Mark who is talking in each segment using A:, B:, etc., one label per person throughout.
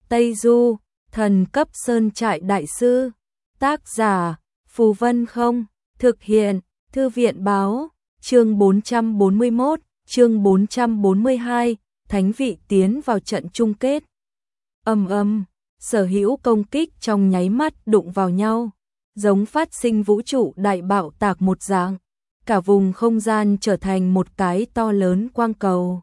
A: Tây Du, thần cấp sơn trại đại sư. Tác giả, Phù Vân Không. Thực hiện, Thư viện báo. Chương 441, chương 442, thánh vị tiến vào trận chung kết. Sở hữu công kích trong nháy mắt đụng vào nhau, giống phát sinh vũ trụ đại bạo tạc một dạng. Cả vùng không gian trở thành một cái to lớn quang cầu.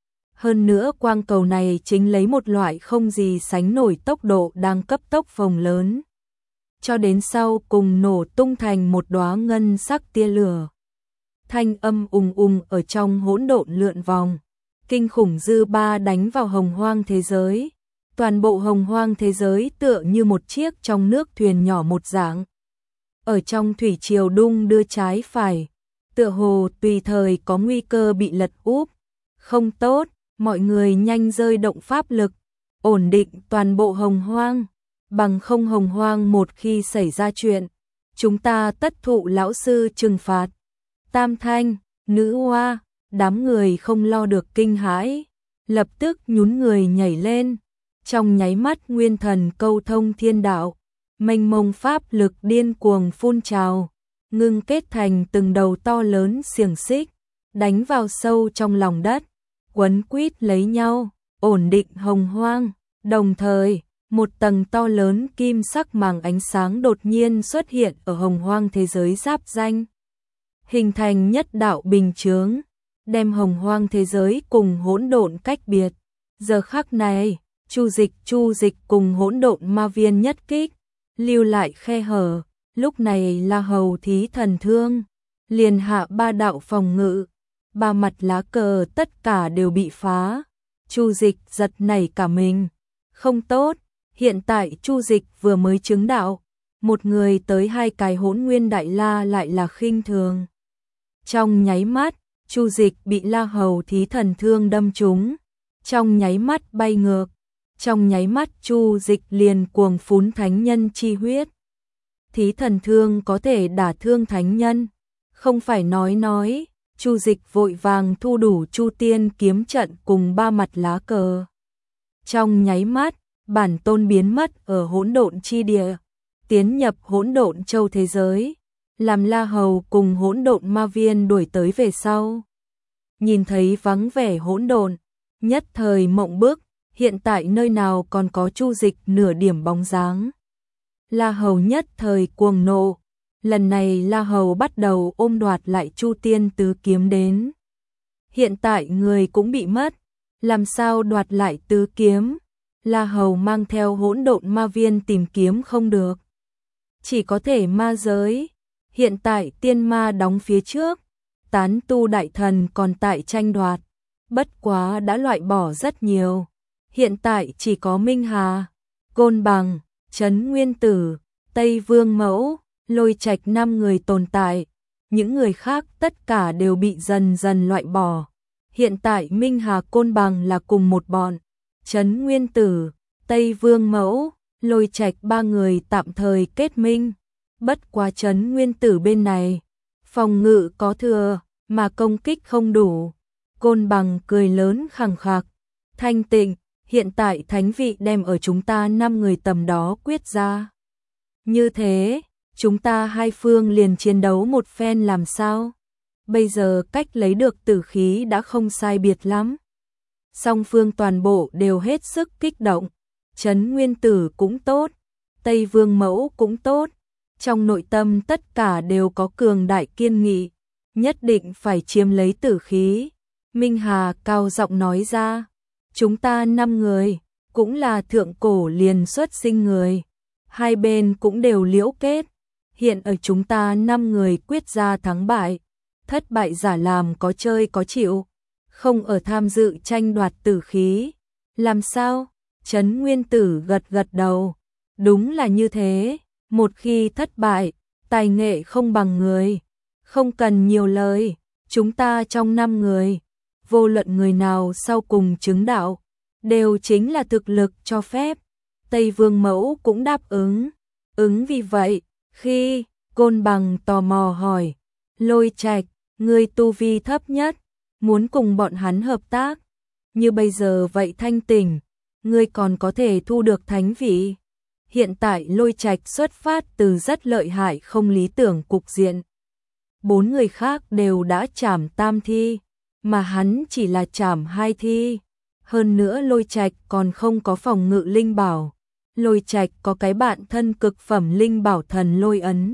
A: Hơn nữa quang cầu này chính lấy một loại không gì sánh nổi tốc độ đang cấp tốc phồng lớn, cho đến sau cùng nổ tung thành một đóa ngân sắc tia lửa. Thanh âm ùng ùng ở trong hỗn độn lượn vòng, kinh khủng dư ba đánh vào hồng hoang thế giới. Toàn bộ hồng hoang thế giới tựa như một chiếc trong nước thuyền nhỏ một dạng. Ở trong thủy triều đung đưa trái phải, tựa hồ tùy thời có nguy cơ bị lật úp. Không tốt, mọi người nhanh rơi động pháp lực, ổn định toàn bộ hồng hoang. Bằng không hồng hoang một khi xảy ra chuyện, chúng ta tất thụ lão sư trừng phạt. Tam Thanh, Nữ Hoa, đám người không lo được kinh hãi, lập tức nhún người nhảy lên. Trong nháy mắt nguyên thần câu thông thiên đạo, mênh mông pháp lực điên cuồng phun trào, ngưng kết thành từng đầu to lớn xiềng xích, đánh vào sâu trong lòng đất, quấn quýt lấy nhau, ổn định hồng hoang. Đồng thời, một tầng to lớn kim sắc màng ánh sáng đột nhiên xuất hiện ở hồng hoang thế giới giáp danh, hình thành nhất đạo bình chướng, đem hồng hoang thế giới cùng hỗn độn cách biệt. Giờ khắc này, Chu Dịch cùng hỗn độn ma viên nhất kích, lưu lại khe hở. Lúc này La Hầu Thí Thần Thương liền hạ ba đạo phòng ngự, ba mặt lá cờ tất cả đều bị phá. Chu Dịch giật nảy cả mình, không tốt, hiện tại Chu Dịch vừa mới chứng đạo, một người tới hai cái Hỗn Nguyên Đại La lại là khinh thường. Trong nháy mắt, Chu Dịch bị La Hầu Thí Thần Thương đâm trúng, trong nháy mắt bay ngược. Trong nháy mắt Chu Dịch liền cuồng phún thánh nhân chi huyết. Thí Thần Thương có thể đả thương thánh nhân, không phải nói, Chu Dịch vội vàng thu đủ Chu Tiên kiếm trận cùng ba mặt lá cờ. Trong nháy mắt, bản tôn biến mất ở hỗn độn chi địa, tiến nhập hỗn độn châu thế giới, làm La Hầu cùng hỗn độn ma viên đuổi tới về sau. Nhìn thấy vắng vẻ hỗn độn, nhất thời mộng bức. Hiện tại nơi nào còn có Chu Dịch nửa điểm bóng dáng. La Hầu nhất thời cuồng nộ, lần này La Hầu bắt đầu ôm đoạt lại Chu Tiên tứ kiếm đến. Hiện tại người cũng bị mất, làm sao đoạt lại tứ kiếm? La Hầu mang theo hỗn độn ma viên tìm kiếm không được, chỉ có thể ma giới. Hiện tại tiên ma đóng phía trước, tán tu đại thần còn tại tranh đoạt, bất quá đã loại bỏ rất nhiều. Hiện tại chỉ có Minh Hà, Côn Bằng, Trấn Nguyên Tử, Tây Vương Mẫu, Lôi Trạch 5 người tồn tại, những người khác tất cả đều bị dần dần loại bỏ. Hiện tại Minh Hà Côn Bằng là cùng một bọn, Trấn Nguyên Tử, Tây Vương Mẫu, Lôi Trạch 3 người tạm thời kết minh. Bất quá Trấn Nguyên Tử bên này, phòng ngự có thừa, mà công kích không đủ. Côn Bằng cười lớn khẳng khặc, thanh tịnh. Hiện tại thánh vị đem ở chúng ta 5 người tầm đó quyết ra. Như thế, chúng ta hai phương liền chiến đấu một phen làm sao? Bây giờ cách lấy được tử khí đã không sai biệt lắm. Song phương toàn bộ đều hết sức kích động. Trấn Nguyên Tử cũng tốt, Tây Vương Mẫu cũng tốt. Trong nội tâm tất cả đều có cường đại kiên nghị, nhất định phải chiếm lấy tử khí. Minh Hà cao giọng nói ra. Chúng ta 5 người, cũng là thượng cổ liền xuất sinh người. Hai bên cũng đều liễu kết. Hiện ở chúng ta 5 người quyết ra thắng bại. Thất bại giả làm có chơi có chịu. Không ở tham dự tranh đoạt tử khí. Làm sao? Trấn Nguyên Tử gật đầu. Đúng là như thế. Một khi thất bại, tài nghệ không bằng người. Không cần nhiều lời. Chúng ta trong 5 người, vô luận người nào sau cùng chứng đạo, đều chính là thực lực cho phép. Tây Vương Mẫu cũng đáp ứng. Vì vậy, khi Côn Bằng tò mò hỏi, Lôi Trạch, người tu vi thấp nhất, muốn cùng bọn hắn hợp tác, như bây giờ vậy thanh tỉnh, ngươi còn có thể thu được thánh vị. Hiện tại Lôi Trạch xuất phát từ rất lợi hại không lý tưởng cục diện. 4 người khác đều đã trảm tam thi, mà hắn chỉ là trảm 2 thi. Hơn nữa Lôi Trạch còn không có phòng ngự linh bảo. Lôi Trạch có cái bạn thân cực phẩm linh bảo thần lôi ấn,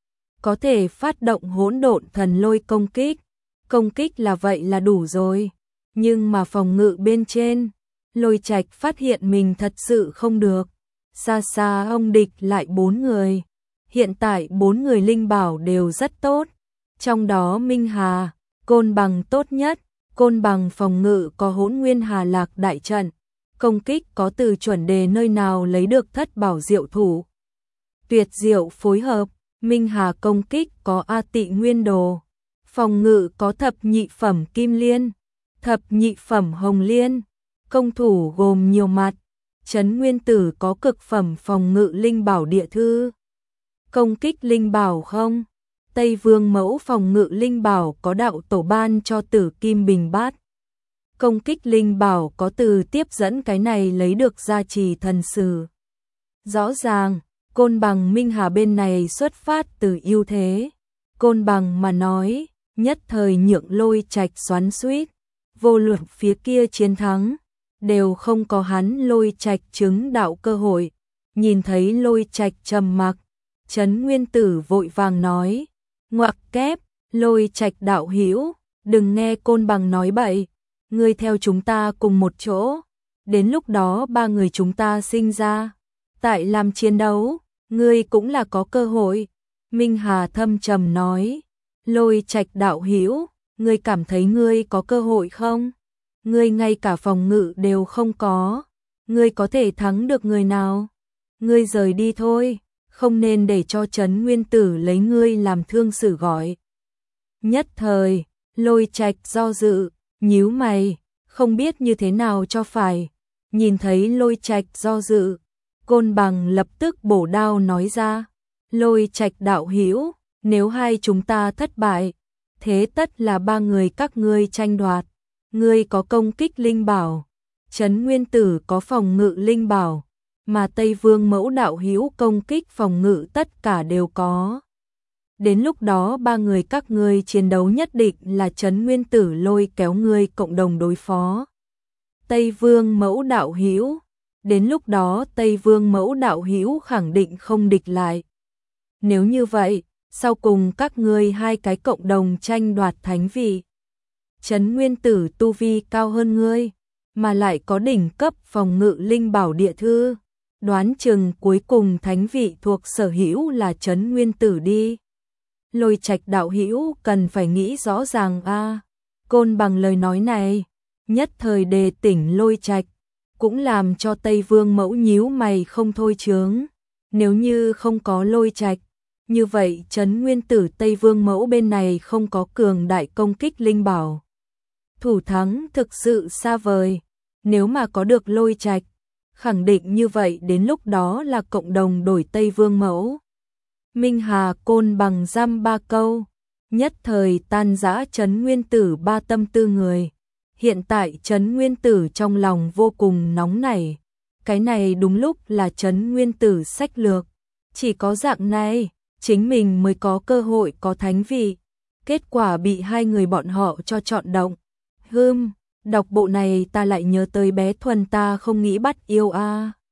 A: có thể phát động hỗn độn thần lôi công kích. Công kích là vậy là đủ rồi, nhưng mà phòng ngự bên trên, Lôi Trạch phát hiện mình thật sự không được. Xa xa ông địch lại 4 người. Hiện tại 4 người linh bảo đều rất tốt, trong đó Minh Hà, Côn Bằng tốt nhất. Côn Bằng phòng ngự có Hỗn Nguyên Hà Lạc đại trận, công kích có từ chuẩn đề nơi nào lấy được thất bảo diệu thủ. Tuyệt diệu phối hợp. Minh Hà công kích có A Tị Nguyên Đồ, phòng ngự có thập nhị phẩm Kim Liên, thập nhị phẩm Hồng Liên, công thủ gồm nhiều mặt. Trấn Nguyên Tử có cực phẩm phòng ngự linh bảo địa thư, công kích linh bảo không. Tây Vương Mẫu phòng ngự linh bảo có đạo tổ ban cho Tử Kim Bình Bát, công kích linh bảo có từ tiếp dẫn cái này lấy được gia trì thần sử. Rõ ràng Côn Bằng Minh Hà bên này xuất phát từ ưu thế. Côn Bằng mà nói, nhất thời nhượng Lôi Trạch xoắn xuýt, vô luận phía kia chiến thắng, đều không có hắn Lôi Trạch chứng đạo cơ hội. Nhìn thấy Lôi Trạch trầm mặc, Trấn Nguyên Tử vội vàng nói, ngoặc kép, Lôi Trạch đạo hữu, đừng nghe Côn Bằng nói bậy, ngươi theo chúng ta cùng một chỗ, đến lúc đó 3 người chúng ta sinh ra, tại làm chiến đấu, ngươi cũng là có cơ hội. Minh Hà thâm trầm nói, Lôi Trạch đạo hữu, ngươi cảm thấy ngươi có cơ hội không? Ngươi ngay cả phòng ngự đều không có, ngươi có thể thắng được người nào? Ngươi rời đi thôi, không nên để cho Trấn Nguyên Tử lấy ngươi làm thương xử gọi. Nhất thời, Lôi Trạch do dự, nhíu mày, không biết như thế nào cho phải. Nhìn thấy Lôi Trạch do dự, Côn Bằng lập tức bổ đao nói ra, Lôi Trạch đạo hữu, nếu hai chúng ta thất bại, thế tất là 3 người các ngươi tranh đoạt. Ngươi có công kích linh bảo, Trấn Nguyên Tử có phòng ngự linh bảo, mà Tây Vương Mẫu đạo hữu công kích phòng ngự tất cả đều có. Đến lúc đó 3 người các ngươi chiến đấu nhất định là Trấn Nguyên Tử lôi kéo ngươi cộng đồng đối phó Tây Vương Mẫu đạo hữu. Đến lúc đó Tây Vương Mẫu đạo hữu khẳng định không địch lại. Nếu như vậy, sau cùng các ngươi 2 cái cộng đồng tranh đoạt thánh vị. Trấn Nguyên Tử tu vi cao hơn ngươi, mà lại có đỉnh cấp phòng ngự linh bảo địa thư, đoán chừng cuối cùng thánh vị thuộc sở hữu là Trấn Nguyên Tử đi. Lôi Trạch đạo hữu cần phải nghĩ rõ ràng a. Côn Bằng lời nói này, nhất thời đề tỉnh Lôi Trạch, cũng làm cho Tây Vương Mẫu nhíu mày không thôi chướng. Nếu như không có Lôi Trạch, như vậy Trấn Nguyên Tử Tây Vương Mẫu bên này không có cường đại công kích linh bảo, thủ thắng thực sự xa vời. Nếu mà có được Lôi Trạch, khẳng định như vậy đến lúc đó là cộng đồng đổi Tây Vương Mẫu. Minh Hà Côn Bằng giam 3 câu, nhất thời tan rã Trấn Nguyên Tử 3 tâm tư người. Hiện tại Trấn Nguyên Tử trong lòng vô cùng nóng nảy, cái này đúng lúc là Trấn Nguyên Tử sách lược, chỉ có dạng này, chính mình mới có cơ hội có thánh vị. Kết quả bị 2 người bọn họ cho chọn động. Đọc bộ này ta lại nhớ tới bé Thuần ta không nghĩ bắt yêu a.